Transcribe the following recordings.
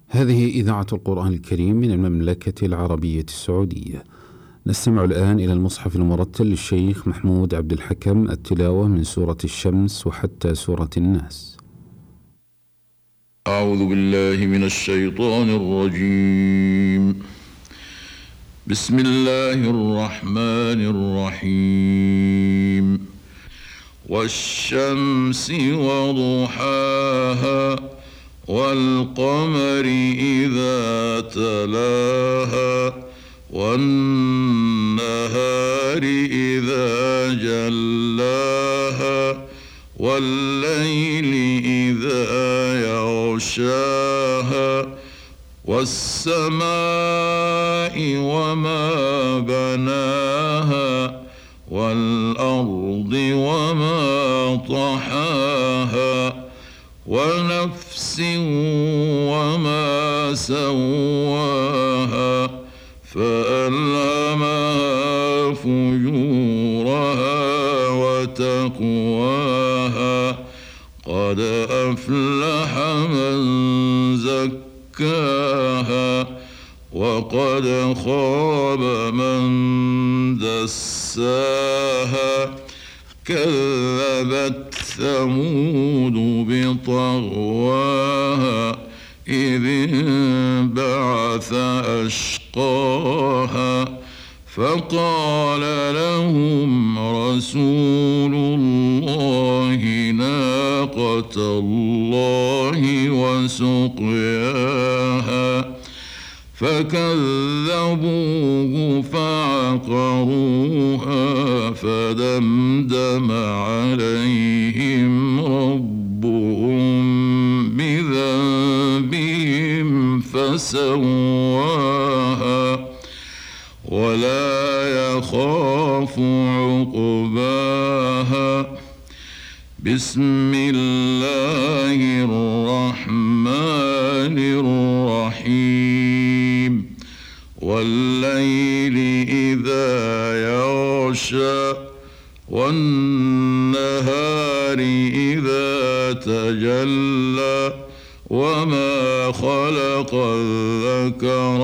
هذه إذاعة القرآن الكريم من المملكة العربية السعودية. نستمع الآن إلى المصحف المرتل للشيخ محمود عبد الحكم، التلاوة من سورة الشمس وحتى سورة الناس. أعوذ بالله من الشيطان الرجيم. بسم الله الرحمن الرحيم. والشمس وضحاها والقمر إذا تلاها والنهار إذا جلاها والليل إذا يغشاها والسماء وما بناها والأرض وما طحاها ونفس وما سواها فألهمها فجورها وتقواها قد أفلح من زكاها وقد خاب من دساها كذبت ثمود بطغواها إذ انبعث أشقاها فقال لهم رسول الله ناقة الله وسقياها فكذبوه فعقروها فدمدم عليهم ربهم بذنبهم فسواها ولا يخاف عقباها. بسم الله الرحمن الرحيم. والليل إذا يغشى والنهار إذا تجلى وما خلق الذكر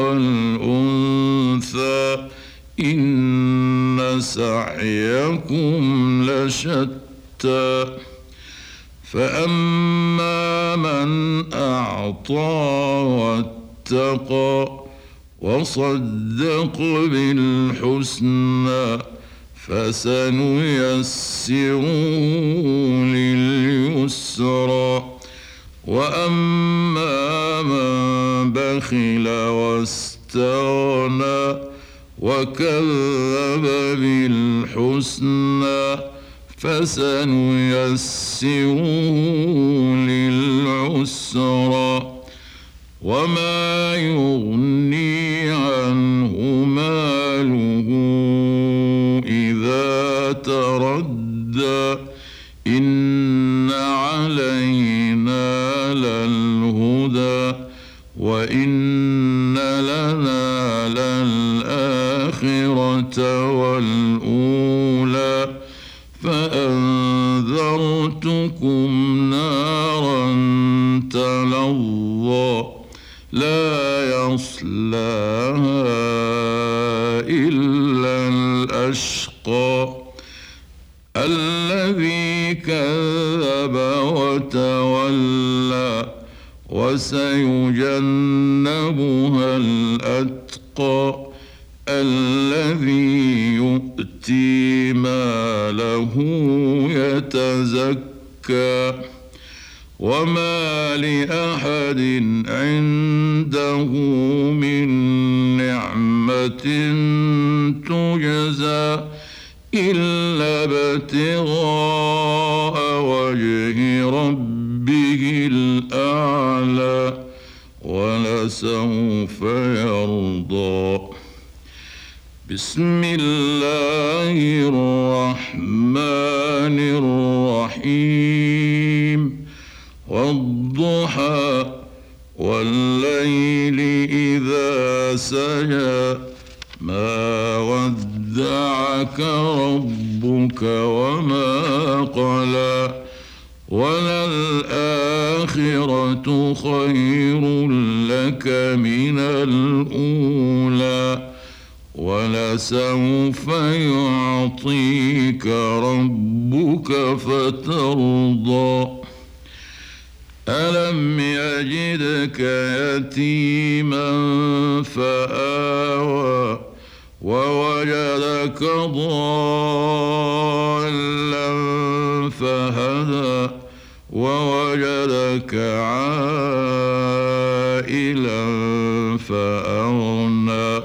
والأنثى إن سعيكم لشتى فأما من أعطى واتقى وصدق بالحسنى فسنيسره لليسرى وأما من بخل واستغنى وكذب بالحسنى فسنيسره للعسرى وما يغني عنه ماله إذا تردى إن علينا للهدى وإن لنا للآخرة والأولى فأنذرتكم نارا تلظى لا يصلاها إلا الأشقى الذي كذب وتولى وسيجنبها الأتقى الذي يؤتي ماله يتزكى وما لأحد عنده من نعمة تجزى إلا ابتغاء وجه ربه الأعلى ولسوف يرضى. بسم الله الرحمن الرحيم. والضحى والليل إذا سجى ما ودعك ربك وما قلى وللآخرة خير لك من الأولى ولسوف يعطيك ربك فترضى ألم يجدك يتيما فآوى ووجدك ضالا فهدى ووجدك عائلا فأغنى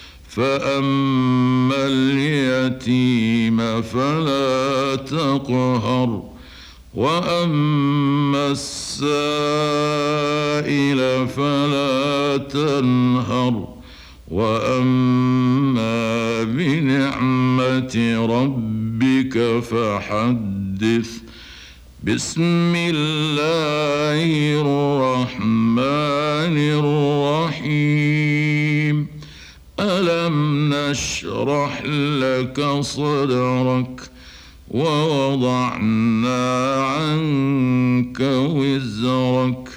فأما اليتيم فلا تقهر وأما السائل فلا تنهر وأما بنعمة ربك فحدث بسم الله الرحمن الرحيم ألم نشرح لك صدرك ووضعنا عنك وزرك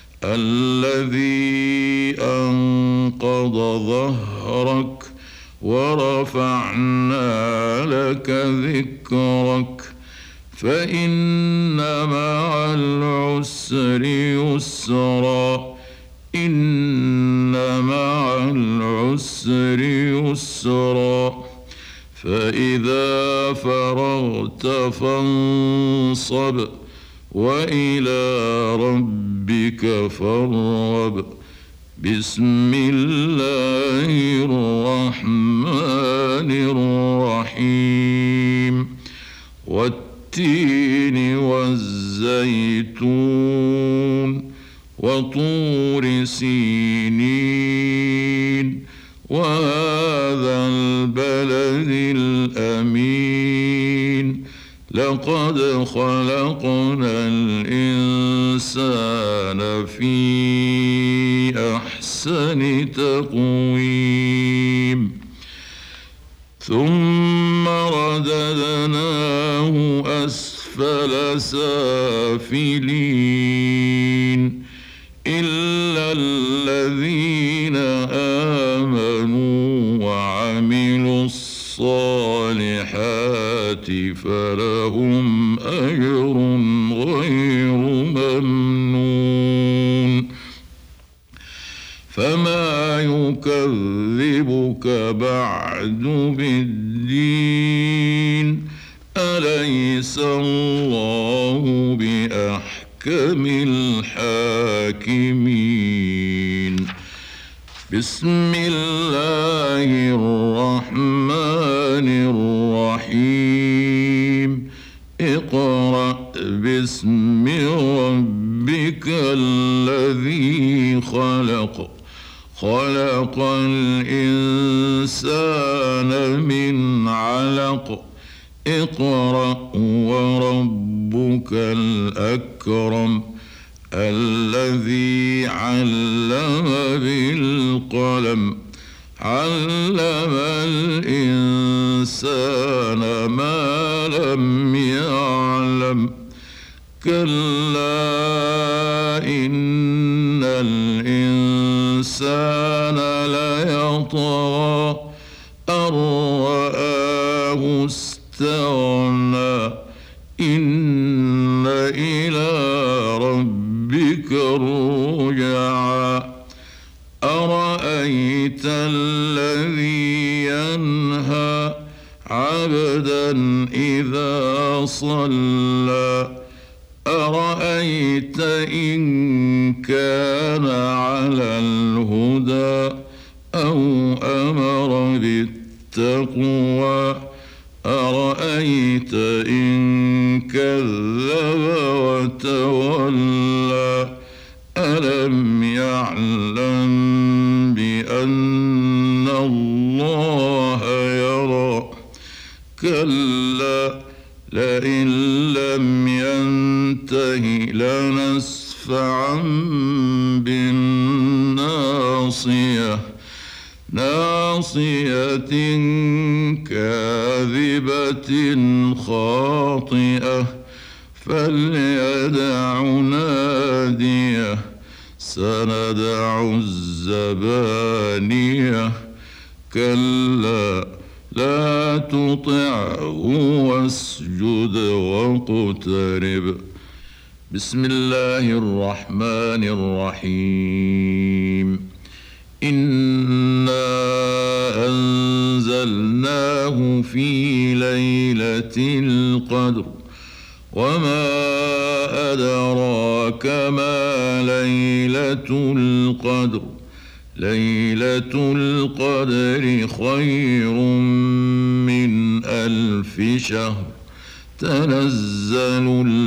الذي أنقض ظهرك ورفعنا لك ذكرك فإن مع العسر يسرا إن مع العسر يسرا فإذا فرغت فانصب وإلى ربك فارغب بسم الله الرحمن الرحيم والتين والزيتون وطور سينين وهذا البلد الأمين لقد خلقنا الإنسان في أحسن تقويم ثم رددناه أسفل سافلين إلا الذين آمنوا وعملوا الصالحات فلهم أجر غير ممنون فما يكذبك بعد بالدين أليس الله بأحكم الحاكمين بسم الله الرحمن الرحيم اقرأ باسم ربك الذي خلق خلق الإنسان من علق اقرأ وربك الأكرم الذي علم بالقلم علم الإنسان ما لم يعلم كلا إن الإنسان ليطغى أن رآه استغنى إن إلى ربك الرجعى أرأيت الذي ينهى عبدا إذا صلى أرأيت إن كان على الهدى أو أمر بالتقوى أرأيت إن كذب وتولى ألم يعلم بأن الله يرى كلا لئن لم ينته لنسفعا بالناصية ناصية كاذبة خاطئة فليدع ناديه سندع الزبانية كلا لا تطعه واسجد واقترب. بسم الله الرحمن الرحيم. إنا أنزلناه في ليلة القدر وما أدراك ما ليلة القدر. ليلة القدر خير من 1000 شهر. تنزل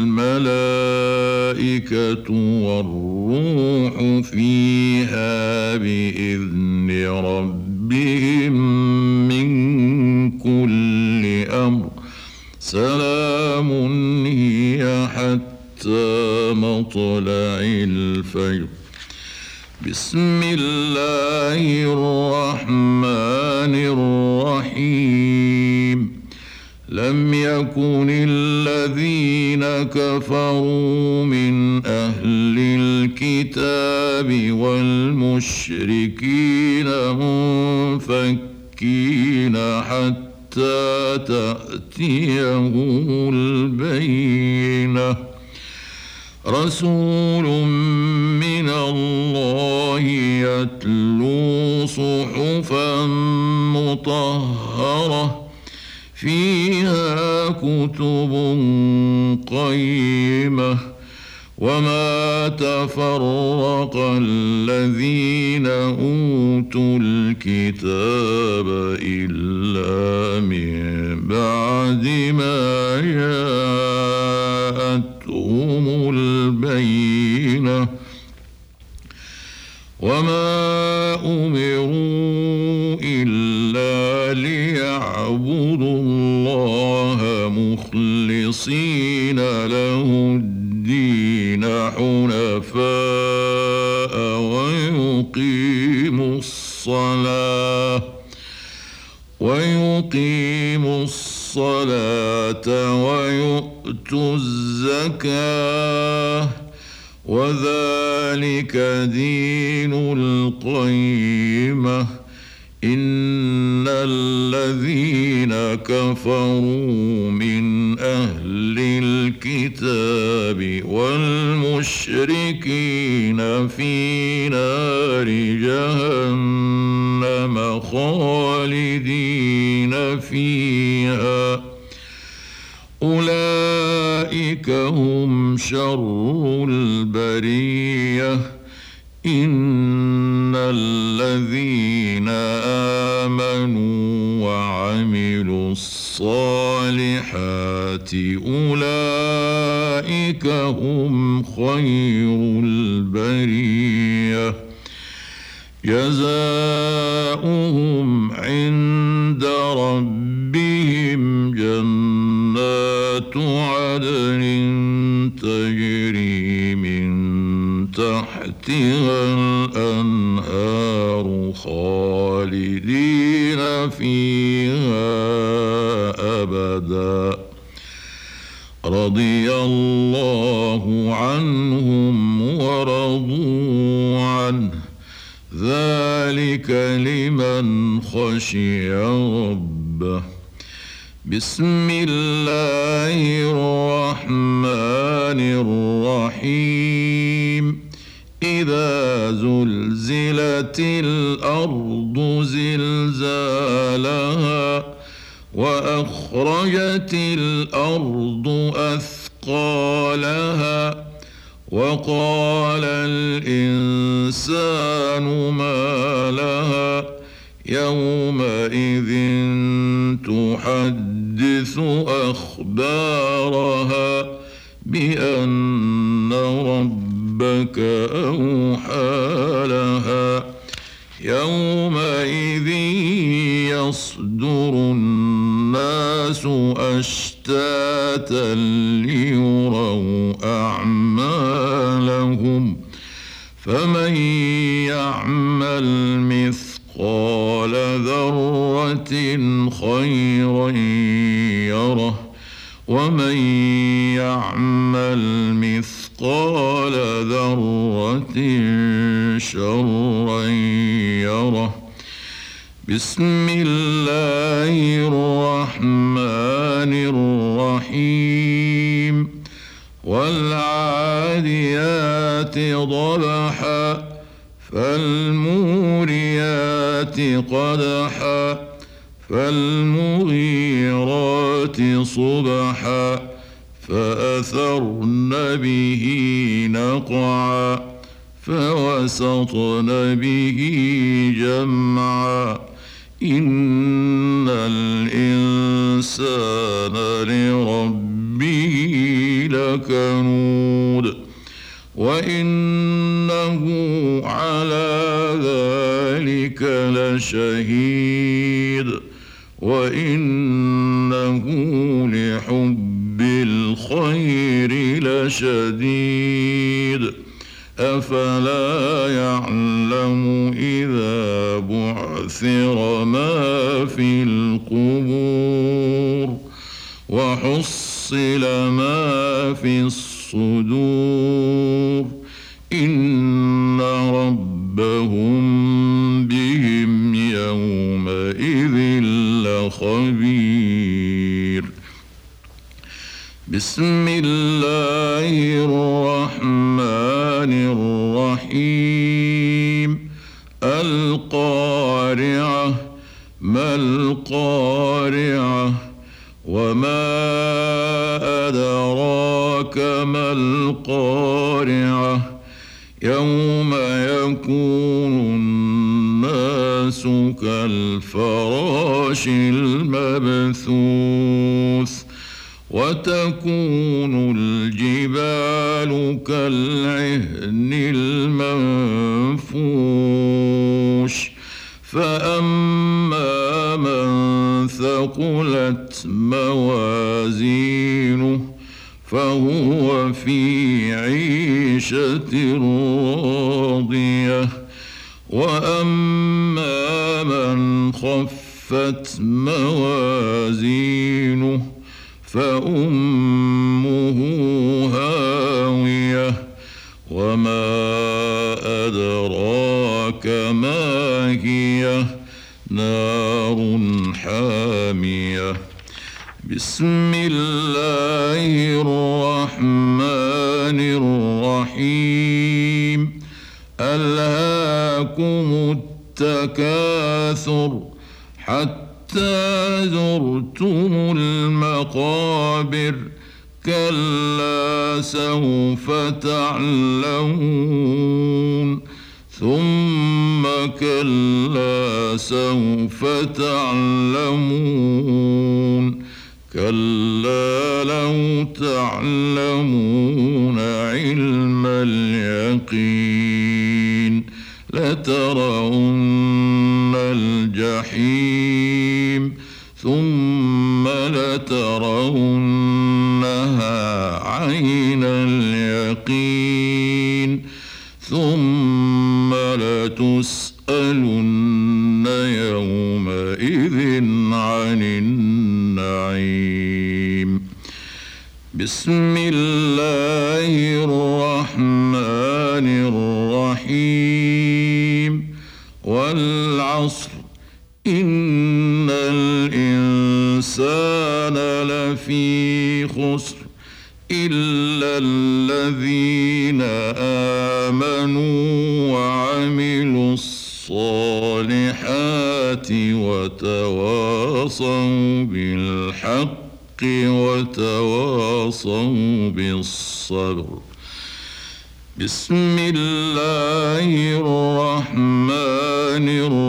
الملائكة والروح فيها بإذن ربهم من كل أمر. سلام هي حتى مطلع الفجر. بسم الله الرحمن الرحيم. لم يكن الذين كفروا من أهل الكتاب والمشركين منفكين حتى تأتيهم البينة. رسول من الله يتلو صحفا مطهرة فيها كتب قيمة. وما تفرق الذين أوتوا الكتاب إلا من بعد ما جاءتهم البينة. وما أمروا إلا ليعبدوا الله مخلصين له الدين حنفاء ويقيموا الصلاة ويؤتوا الزكاة وذلك دين القيمة. إن الذين كفروا من أهل الكتاب والمشركين في نار جهنم خالدين فيها أولئك هم شر البرية. إن الذين آمنوا وعملوا الصالحات أولئك هم خير البرية. جزاؤهم عند ربهم جنات عدن تجري من تحتها الأنهار خالدين فيها أبدا. رضي الله عنهم ورضوا عنه. ذلك لمن خشي ربه. بسم الله الرحمن الرحيم. إذا زلزلت الأرض زلزالها وأخرجت الأرض أثقالها وقال الإنسان ما لها يومئذ تحدث أخبارها بأن ربك أوحى لها. يومئذ يصدر الناس أشتاتا ليروا أعمالهم. فمن يعمل مثقال ذرة خيرا يره ومن يعمل مثقال ذرة شرا يره. بسم الله الرحمن الرحيم. والعاديات ضبحا فالموريات قدحا فالمغيرات صبحا فأثرن به نقعا فوسطن به جمعا إن الإنسان لربه لكنود وإنه على ذلك لشهيد وإنه لحب الخير لشديد أفلا يعلم إذا بعثر ما في القبور وحصل ما في الصدور إن ربهم بهم يومئذ لخبير. بسم الله الرحمن الرحيم. القارعة ما القارعة وما أدراك ما القارعة يوم يكون الناس كالفراش المبثوث وتكون الجبال كالعهن المنفوش فأما من ثقلت موازينه فهو في عيشة راضية وأما من خفت موازينه فأمه هاوية وما أدراك ما هي نار حامية. بسم الله الرحمن الرحيم. ألهاكم التكاثر حتى زرتم المقابر كلا سوف تعلمون ثم كلا سوف تعلمون كلا لو تعلمون علم اليقين لترون الجحيم ثم لترونها عين اليقين ثم لتسألن يومئذ عن النعيم. بسم الله الرحمن الرحيم. والعصر إن الإنسان لفي خسر إلا الذين آمنوا وعملوا الصالحات وتواصوا بالحق وتواصوا بالصبر. بسم الله الرحمن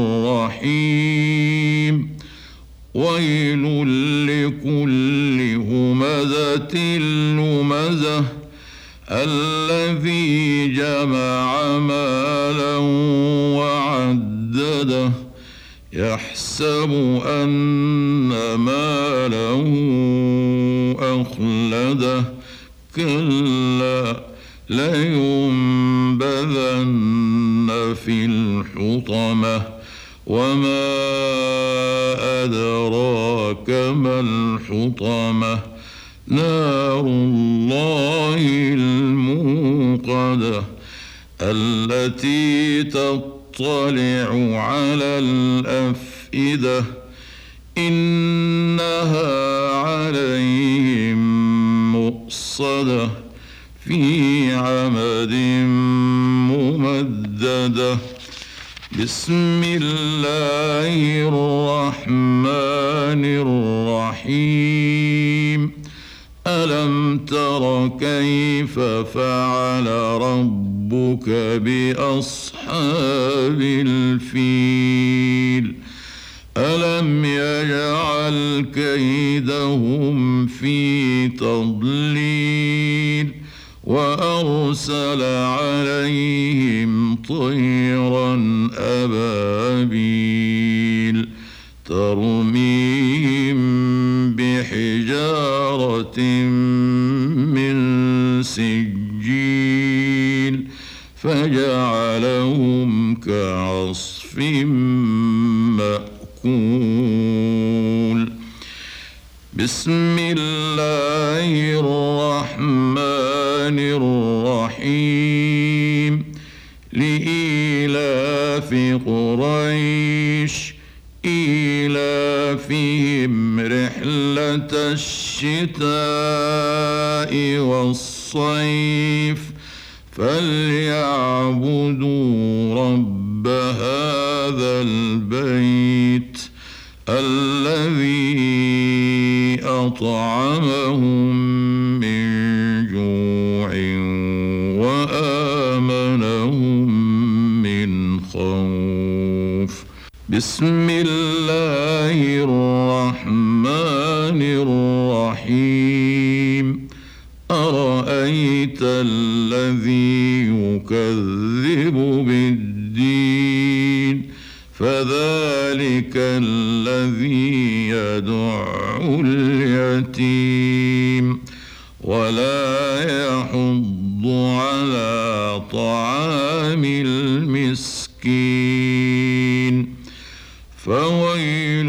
الرحيم. ويل لكل همزة لمزة الذي جمع مالا وعدده يحسب أن ماله أخلده كلا لينبذن في الحطمة وما أدراك ما الحطمة نار الله الموقدة التي تطلع على الأفئدة إنها عليهم مؤصدة في عمد ممددة. بسم الله الرحمن الرحيم. ألم تر كيف فعل ربك بأصحاب الفيل ألم يجعل كيدهم في تضليل وأرسل عليهم طيرا أبابيل ترميهم بحجارة من سجيل فجعلهم كعصف مأكول. بسم الله الرحمن الرحيم. لإيلاف قريش إيلافهم رحلة الشتاء والصيف فليعبدوا رب هذا البيت الذي أطعمهم من جوع وآمنهم من خوف. بسم الله الرحمن الرحيم. أرأيت الذي يكذب بالدين فذلك الذي يدع اليتيم ولا يحض على طعام المسكين فويل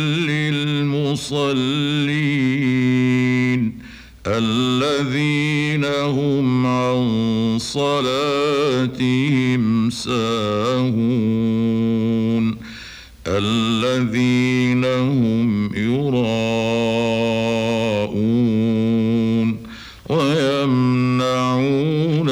للمصلين الذين هم عن صلاتهم ساهون الذين هم يراءون ويمنعون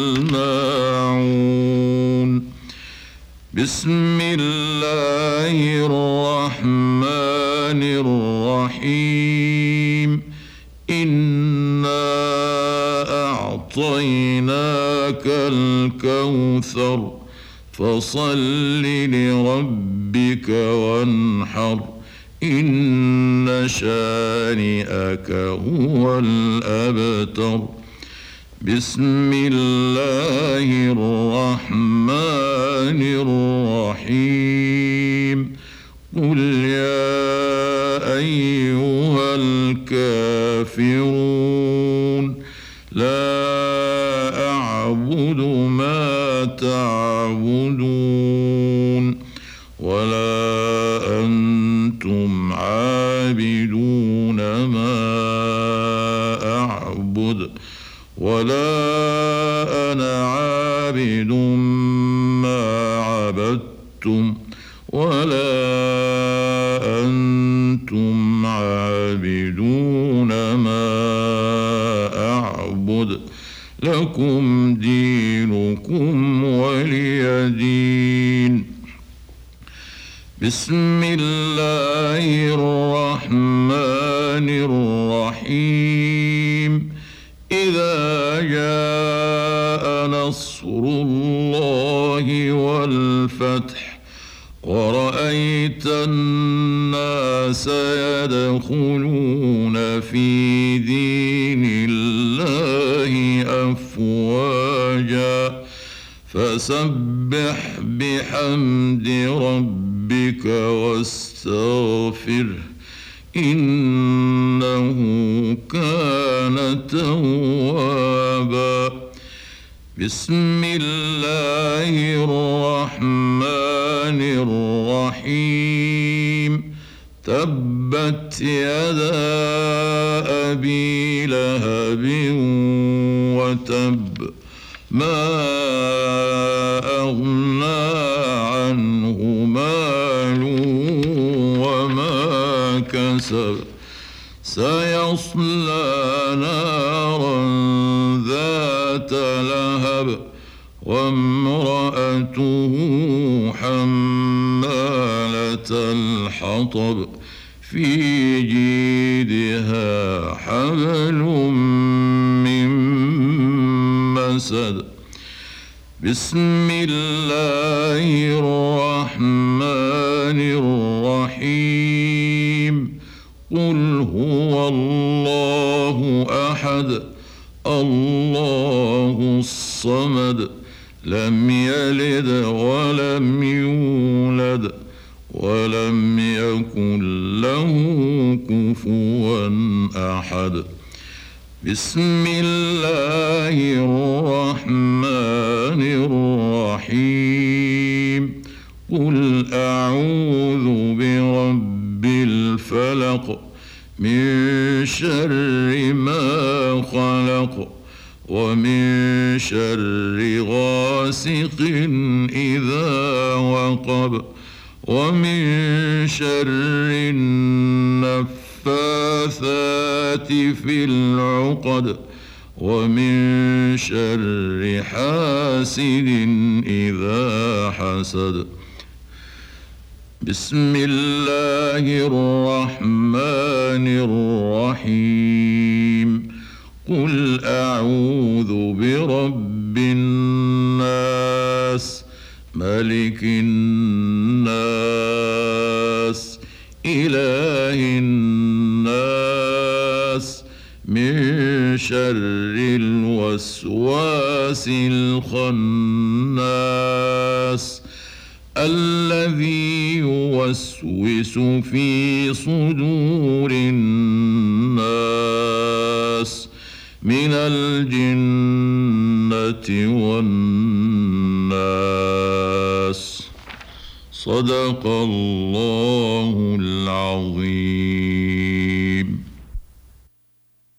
الماعون. بسم الله الرحمن الرحيم. إنا أعطيناك الكوثر فصل لربك وانحر إن شانئك هو الأبتر. بسم الله الرحمن الرحيم. قل يا أيها الكافرون لا أعبد ما تعبدون ولا أنتم عابدون ما أعبد ولا أنا عابد ما عبدتم ولا أنتم عابدون ما أعبد لكم دينكم ولي دين. بسم الله الرحمن الرحيم. إذا جاء نصر الله والفتح ورأيت الناس يدخلون في دين الله أفواجا فسبح بحمد ربك واستغفره إنه كان توابا. بسم الله الرحمن الرحيم. تبت يدا أبي لهب وتب ما أغنى عنه ماله وما كسب سيصلى نارا ذات لهب وامرأته حمالة الحطب في جيدها حبل من مسد بسم الله الرحمن الرحيم قل هو الله أحد الله الصمد لم يلد ولم يولد ولم يكن له كفوا أحد بسم الله الرحمن الرحيم قل أعوذ برب الفلق من شر ما خلق ومن شر غاسق إذا وقب ومن شر النفاثات في العقد ومن شر حاسد إذا حسد بسم الله الرحمن الرحيم قل أعوذ برب الناس ملك الناس إله الناس من شر الوسواس الخناس الذي يوسوس في صدور الناس من الجنة والناس صدق الله العظيم.